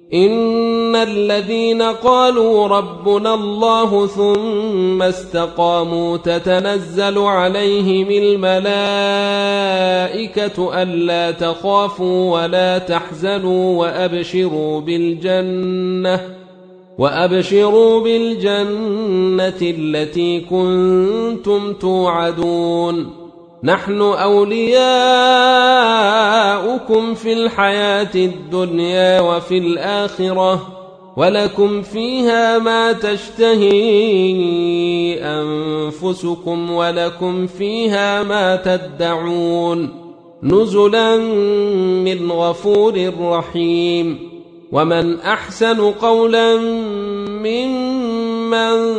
إن الذين قالوا ربنا الله ثم استقاموا تتنزل عليهم الملائكة ألا تخافوا ولا تحزنوا وأبشروا بالجنة التي كنتم توعدون نحن أولياؤكم في الحياة الدنيا وفي الآخرة ولكم فيها ما تشتهي أنفسكم ولكم فيها ما تدعون نزلا من غفور رحيم ومن أحسن قولا ممن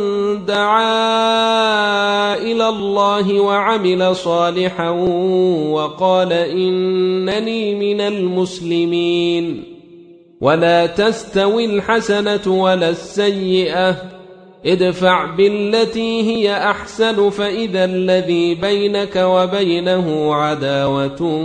دعا إلى الله وعمل صالحا وقال إنني من المسلمين ولا تستوي الحسنة ولا السيئة ادفع بالتي هي أحسن فإذا الذي بينك وبينه عداوة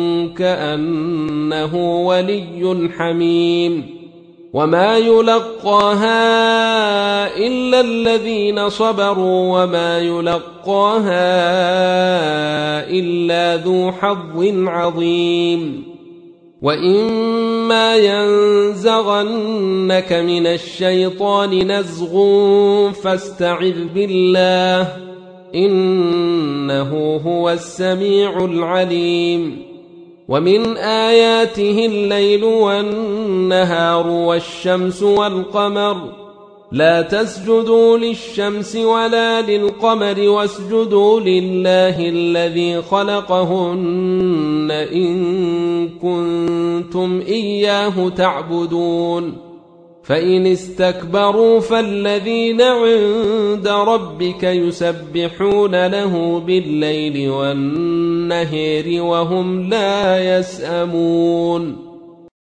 كأنه ولي حميم وما يلقاها إلا الذين صبروا وما يلقاها إلا ذو حظ عظيم وإما ينزغنك من الشيطان نزغ فاستعذ بالله إنه هو السميع العليم ومن آياته الليل والنهار والشمس والقمر لا تسجدوا للشمس ولا للقمر واسجدوا لله الذي خلقهن إن كنتم إياه تعبدون فإن استكبروا فالذين عند ربك يسبحون له بالليل والنهار وهم لا يسأمون